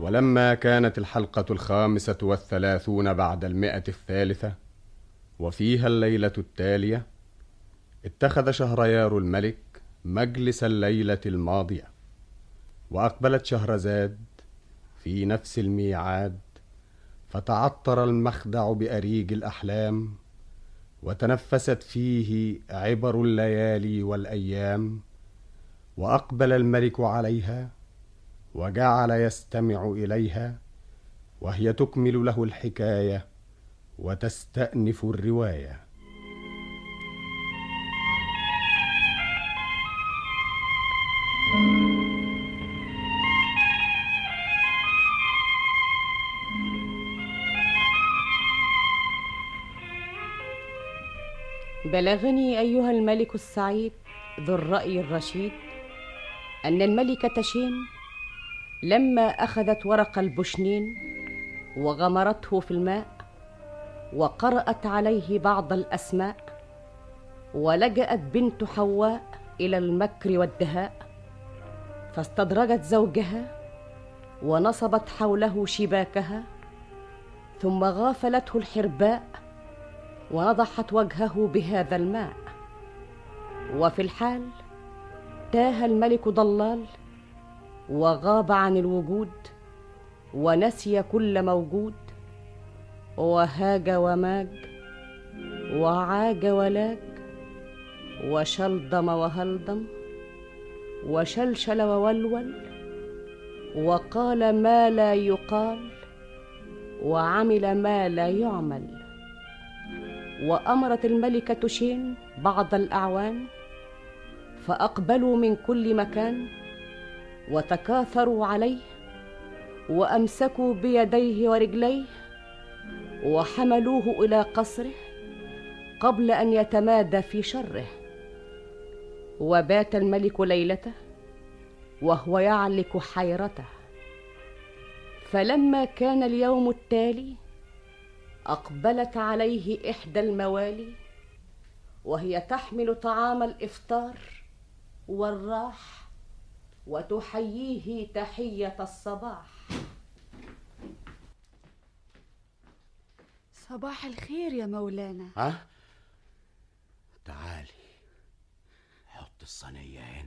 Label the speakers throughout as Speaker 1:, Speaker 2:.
Speaker 1: ولما كانت الحلقة 35 بعد 100 وفيها الليلة التالية، اتخذ شهريار الملك مجلس الليلة الماضية، وأقبلت شهرزاد في نفس الميعاد، فتعطر المخدع بأريج الأحلام، وتنفست فيه عبر الليالي والأيام. وأقبل الملك عليها وجعل يستمع إليها، وهي تكمل له الحكاية وتستأنف الرواية.
Speaker 2: بلغني أيها الملك السعيد ذو الرأي الرشيد أن الملكة شين لما أخذت ورق البشنين وغمرته في الماء وقرأت عليه بعض الأسماء، ولجأت بنت حواء إلى المكر والدهاء، فاستدرجت زوجها ونصبت حوله شباكها، ثم غافلته الحرباء ونضحت وجهه بهذا الماء. وفي الحال تاه الملك ضلال وغاب عن الوجود، ونسي كل موجود، وهاج وماج وعاج ولاج، وشلضم وهلضم، وشلشل وولول، وقال ما لا يقال، وعمل ما لا يعمل. وأمرت الملكة شين بعض الأعوان، فأقبلوا من كل مكان وتكاثروا عليه، وأمسكوا بيديه ورجليه وحملوه إلى قصره قبل أن يتمادى في شره. وبات الملك ليلته وهو يعلك حيرته. فلما كان اليوم التالي أقبلت عليه إحدى الموالي، وهي تحمل طعام الإفطار والراح، وتحييه تحية الصباح.
Speaker 3: صباح الخير يا مولانا.
Speaker 4: ها؟ تعالي حط الصينية هنا.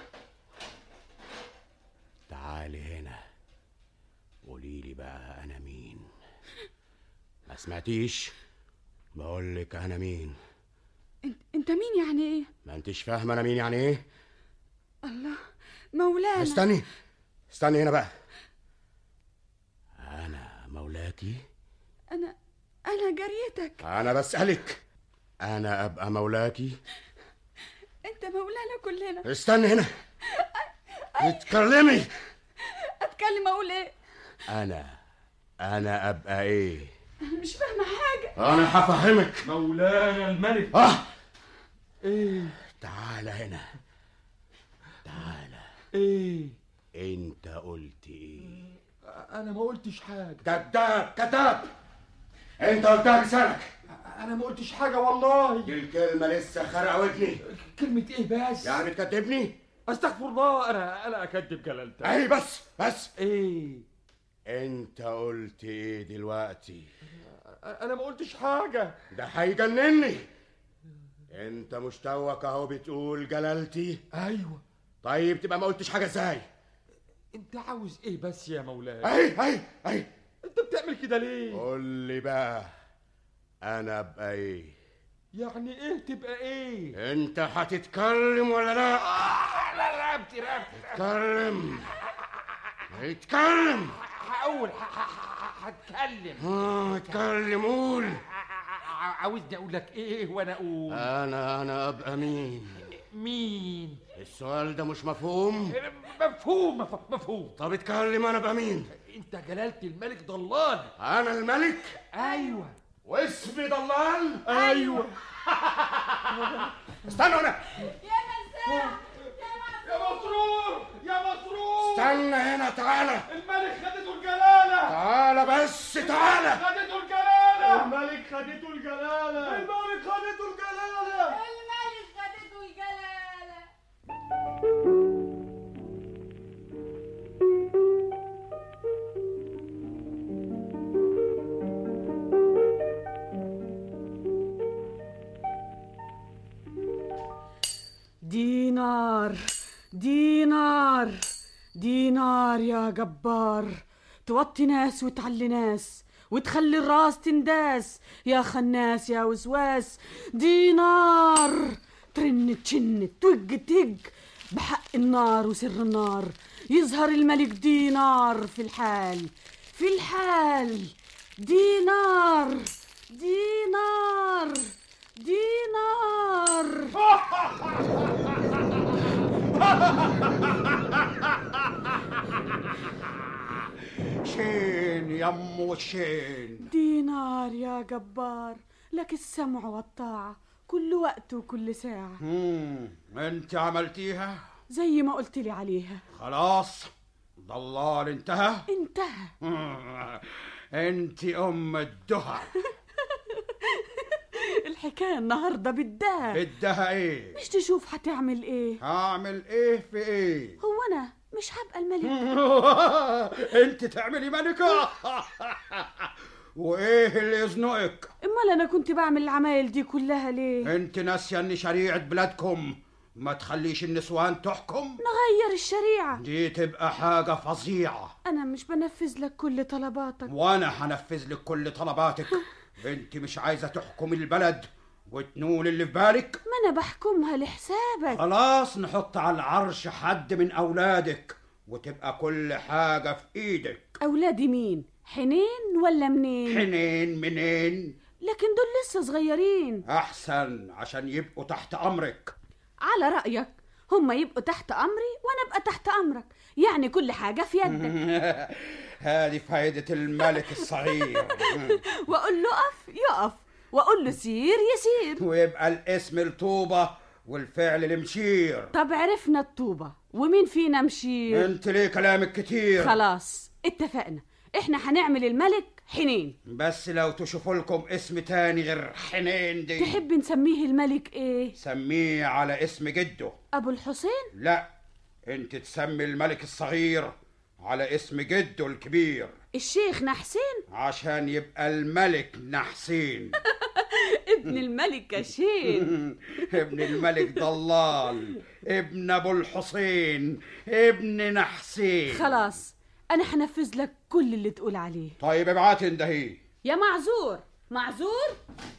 Speaker 4: تعالي هنا قوليلي بقى أنا مين. ما سمعتيش؟ بقولك أنا مين.
Speaker 3: انت مين يعني ايه؟
Speaker 4: ما انتش فاهمة أنا مين يعني ايه؟
Speaker 3: الله مولانا.
Speaker 4: استني هنا بقى. أنا مولاكي؟
Speaker 3: أنا جاريتك.
Speaker 4: أنا بسألك، أنا أبقى مولاكي؟
Speaker 3: أنت مولانا كلنا.
Speaker 4: استني هنا. اتكلمي.
Speaker 3: أتكلم أقول إيه؟
Speaker 4: أنا أبقى إيه؟
Speaker 3: مش فاهمة حاجة.
Speaker 4: أنا هفهمك.
Speaker 5: مولانا الملك.
Speaker 4: إيه؟ تعال هنا. تعال.
Speaker 5: إيه؟
Speaker 4: أنت قلت إيه؟
Speaker 5: أنا ما قلتش حاجة.
Speaker 4: كذاب. أنت قلتها بلسانك.
Speaker 5: أنا ما قلتش حاجة والله.
Speaker 4: دي الكلمة لسه خارقة ودني.
Speaker 5: كلمة إيه بس؟
Speaker 4: يعني بتكذبني؟
Speaker 5: أستغفر الله. أنا أكذب جلالتك.
Speaker 4: أي بس.
Speaker 5: إيه؟
Speaker 4: أنت قلت إيه دلوقتي؟
Speaker 5: أنا ما قلتش حاجة.
Speaker 4: ده هيجنني. أنت مشتوك أهو بتقول جلالتي.
Speaker 5: أيوة.
Speaker 4: طيب تبقى ما قلتش حاجة إزاي؟
Speaker 5: أنت عاوز إيه بس يا مولاي؟
Speaker 4: أي
Speaker 5: أنت بتعمل كده ليه؟
Speaker 4: قول لي بقى أنا أبقى إيه؟
Speaker 5: يعني إيه تبقى إيه؟
Speaker 4: أنت هتتكلم ولا لا؟
Speaker 5: لا رقبتي.
Speaker 4: اتكلم.
Speaker 5: هقول هتكلم.
Speaker 4: اتكلم قول.
Speaker 5: عاوزني أقول لك إيه وأنا أقول؟
Speaker 4: أنا أبقى
Speaker 5: مين؟
Speaker 4: السؤال ده مش مفهوم؟
Speaker 5: مفهوم.
Speaker 4: طب اتكلم. أنا أبقى مين؟
Speaker 5: أنت جلالة الملك ضلال.
Speaker 4: أنا الملك؟
Speaker 5: أيوة.
Speaker 4: واسمي ضلال؟
Speaker 5: أيوة.
Speaker 4: استنوا هنا.
Speaker 3: يا مساء.
Speaker 5: يا مسرور.
Speaker 4: استنى هنا. تعالى.
Speaker 5: الملك خدته الجلالة.
Speaker 4: تعالى بس. تعالى.
Speaker 5: خدته الجلالة.
Speaker 4: الملك خدته الجلالة.
Speaker 2: دينار دينار يا جبار، توطي ناس وتعلي ناس وتخلي الراس تنداس، يا خناس يا وسواس. دينار ترن تشن توج تج، بحق النار وسر النار يظهر الملك دينار في الحال في الحال. دينار دينار دينار.
Speaker 6: شين يمو شين.
Speaker 2: دينار يا جبار، لك السمع والطاعة كل وقت وكل ساعة.
Speaker 6: انت عملتيها
Speaker 2: زي ما قلت لي عليها.
Speaker 6: خلاص ضلال انتهى. انت ام الدهى.
Speaker 2: الحكاية النهاردة
Speaker 6: بدها ايه؟
Speaker 2: مش تشوف هتعمل ايه؟
Speaker 6: هعمل ايه في ايه؟
Speaker 2: هو انا مش هبقى الملك؟
Speaker 6: انت تعملي ملكة؟ وايه اللي يزنقك؟
Speaker 2: امال انا كنت بعمل العمايل دي كلها ليه؟
Speaker 6: انت ناسية ان شريعة بلادكم ما تخليش النسوان تحكم؟
Speaker 2: نغير الشريعة
Speaker 6: دي تبقى حاجة فظيعة.
Speaker 2: انا مش بنفذ لك كل طلباتك.
Speaker 6: وانا هنفذ لك كل طلباتك. انت مش عايزة تحكم البلد وتنول اللي في بالك؟
Speaker 2: ما انا بحكمها لحسابك.
Speaker 6: خلاص نحط على العرش حد من اولادك وتبقى كل حاجة في ايدك.
Speaker 2: اولادي مين؟ حنين ولا منين؟
Speaker 6: حنين منين؟
Speaker 2: لكن دول لسه صغيرين.
Speaker 6: احسن عشان يبقوا تحت امرك.
Speaker 2: على رأيك هم يبقوا تحت امري وانا ابقى تحت امرك، يعني كل حاجة في يدك.
Speaker 6: هذه فايدة الملك الصغير.
Speaker 2: واقول له اقف يقف، واقول له سير يسير،
Speaker 6: ويبقى الاسم الطوبة والفعل المشير.
Speaker 2: طب عرفنا الطوبة، ومين فينا مشير؟
Speaker 6: انت ليه كلامك كتير؟
Speaker 2: خلاص اتفقنا، احنا هنعمل الملك حنين.
Speaker 6: بس لو تشوفوا لكم اسم تاني غير حنين دي.
Speaker 2: تحب نسميه الملك ايه؟
Speaker 6: سميه على اسم جده.
Speaker 2: ابو الحسين؟
Speaker 6: لا، انت تسمي الملك الصغير على اسم جده الكبير.
Speaker 2: الشيخ نحسين،
Speaker 6: عشان يبقى الملك نحسين.
Speaker 2: ابن الملك كشين.
Speaker 6: ابن الملك ضلال، ابن ابو الحسين، ابن نحسين.
Speaker 2: خلاص انا هنفذ لك كل اللي تقول عليه.
Speaker 6: طيب ابعت اندهيه.
Speaker 2: يا معذور، معذور.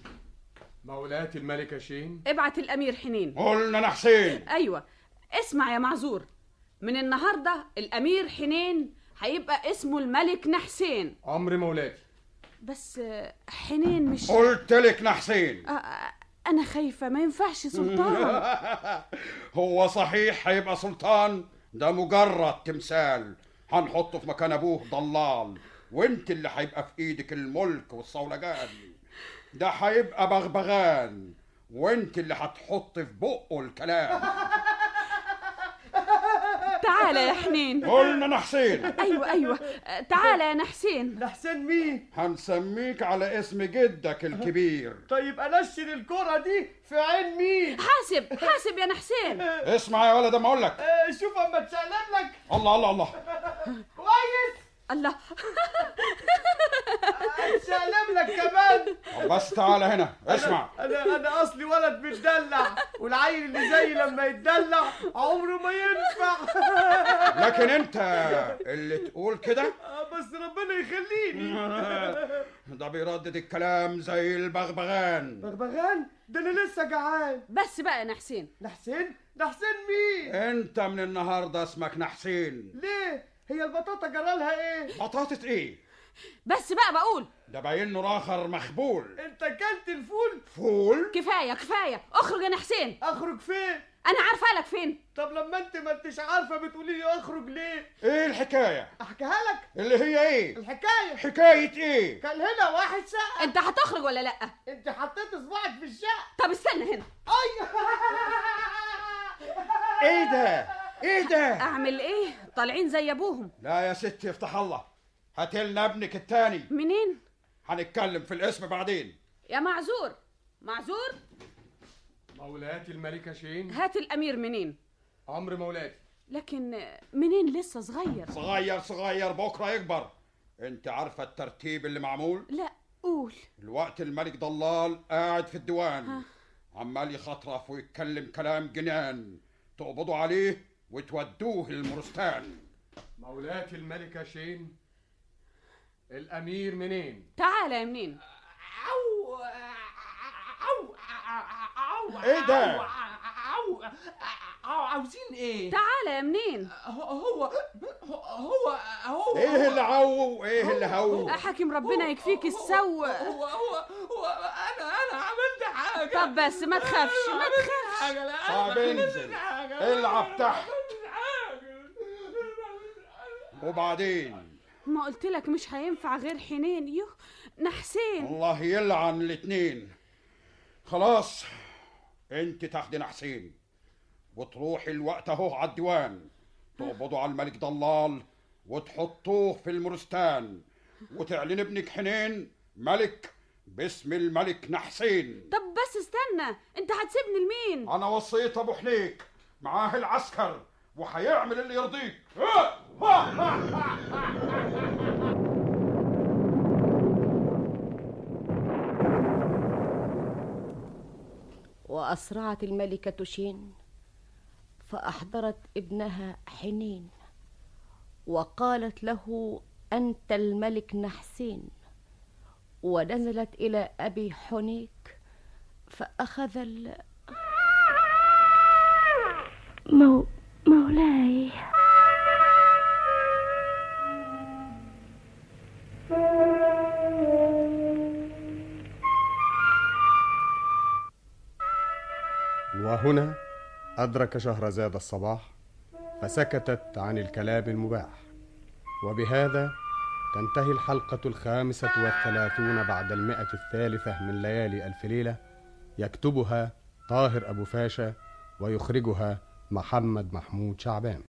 Speaker 1: مولاتي الملكة شين.
Speaker 2: ابعت الامير حنين.
Speaker 6: قلنا نحسين.
Speaker 2: ايوه اسمع يا معذور، من النهارده الامير حنين هيبقى اسمه الملك نحسين.
Speaker 1: امر مولاتي.
Speaker 2: بس حنين مش
Speaker 6: قلت لك نحسين.
Speaker 2: انا خايفه ما ينفعش سلطان.
Speaker 6: هو صحيح هيبقى سلطان؟ ده مجرد تمثال هنحطه في مكان ابوه ضلال، وانت اللي هيبقى في ايدك الملك والصولجان. ده هيبقى بغبغان وانت اللي هتحط في بقه الكلام.
Speaker 2: تعالى يا حنين.
Speaker 6: قلنا نحسين.
Speaker 2: ايوه تعالى يا نحسين.
Speaker 5: نحسين مين؟
Speaker 6: هنسميك على اسم جدك الكبير.
Speaker 5: طيب انشر الكرة دي في عين مين؟
Speaker 2: حاسب يا نحسين.
Speaker 6: اسمع يا ولد اما اقول لك.
Speaker 5: شوف اما تشقلب لك.
Speaker 6: الله الله الله.
Speaker 5: كويس.
Speaker 2: الله.
Speaker 5: تشقلب لك كمان.
Speaker 6: بس تعالى هنا اسمع.
Speaker 5: انا اصلي ولد متدلع، والعيل اللي زي لما يتدلع عمره ما ينفع.
Speaker 6: لكن انت اللي تقول كده.
Speaker 5: بس ربنا يخليني.
Speaker 6: ده بيردد الكلام زي البغبغان.
Speaker 5: بغبغان؟ ده انا لسه جعان.
Speaker 2: بس بقى يا نحسين.
Speaker 5: نحسين مين؟
Speaker 6: انت من النهارده اسمك نحسين.
Speaker 5: ليه؟ هي البطاطا جرالها ايه؟
Speaker 6: بطاطة ايه؟
Speaker 2: بس بقى بقول
Speaker 6: ده باين له راخر مخبول.
Speaker 5: انت اكلت الفول؟
Speaker 6: فول؟
Speaker 2: كفايه اخرج يا نحسين.
Speaker 5: اخرج فين؟
Speaker 2: انا عارفه لك فين.
Speaker 5: طب لما انت ما انتش عارفه بتقولي لي اخرج ليه؟
Speaker 6: ايه الحكايه؟
Speaker 5: احكيها لك.
Speaker 6: اللي هي ايه؟
Speaker 5: الحكايه
Speaker 6: حكايه ايه؟
Speaker 5: كان هنا واحد سقف.
Speaker 2: انت هتخرج ولا لا؟
Speaker 5: انت حطيت صباعك في الشقه.
Speaker 2: طب استنى هنا.
Speaker 6: ايه ده؟
Speaker 2: اعمل ايه؟ طالعين زي ابوهم.
Speaker 6: لا يا ستي افتح الله، هاتلنا ابنك التاني.
Speaker 2: منين؟
Speaker 6: هنتكلم في الاسم بعدين.
Speaker 2: يا معذور.
Speaker 1: مولاتي الملكة شين.
Speaker 2: هات الامير منين؟
Speaker 1: امر مولاتي.
Speaker 2: لكن منين؟ لسه
Speaker 6: صغير بكره يكبر. انت عارفه الترتيب اللي معمول؟
Speaker 2: لا قول.
Speaker 6: الوقت الملك ضلال قاعد في الديوان عمال يخطرف ويتكلم كلام جنان، تقبضوا عليه وتودوه المورستان.
Speaker 1: مولاتي الملكة شين، الأمير منين؟
Speaker 2: تعال يا منين.
Speaker 6: ايه ده؟
Speaker 5: عاوزين ايه؟
Speaker 2: تعال يا منين.
Speaker 5: هو
Speaker 6: ايه اللي عو وايه اللي هو؟
Speaker 2: حكيم ربنا يكفيك السو.
Speaker 5: هو انا عملت حاجه.
Speaker 2: طب بس ما تخافش ما تخافش.
Speaker 6: طب انزل العب تحت. وبعدين
Speaker 2: ما قلت لك مش هينفع غير حنين. يوه نحسين.
Speaker 6: الله يلعن الاتنين. خلاص انت تاخدي نحسين وتروحي الوقت اهو على الديوان، تقبضوا على الملك ضلال وتحطوه في المورستان، وتعلن ابنك حنين ملك باسم الملك نحسين.
Speaker 2: طب بس استنى، انت هتسيبني لمين؟
Speaker 6: انا وصيت ابو حنيك معاه العسكر وهيعمل اللي يرضيك.
Speaker 7: وأسرعت الملكة شين فأحضرت ابنها حنين وقالت له: أنت الملك نحسين. ونزلت إلى أبي حنيك فأخذ مولاي.
Speaker 4: وهنا أدرك شهرزاد الصباح فسكتت عن الكلام المباح. وبهذا تنتهي الحلقة 35 بعد 100 من ليالي ألف ليلة. يكتبها طاهر أبو فاشا ويخرجها محمد محمود شعبان.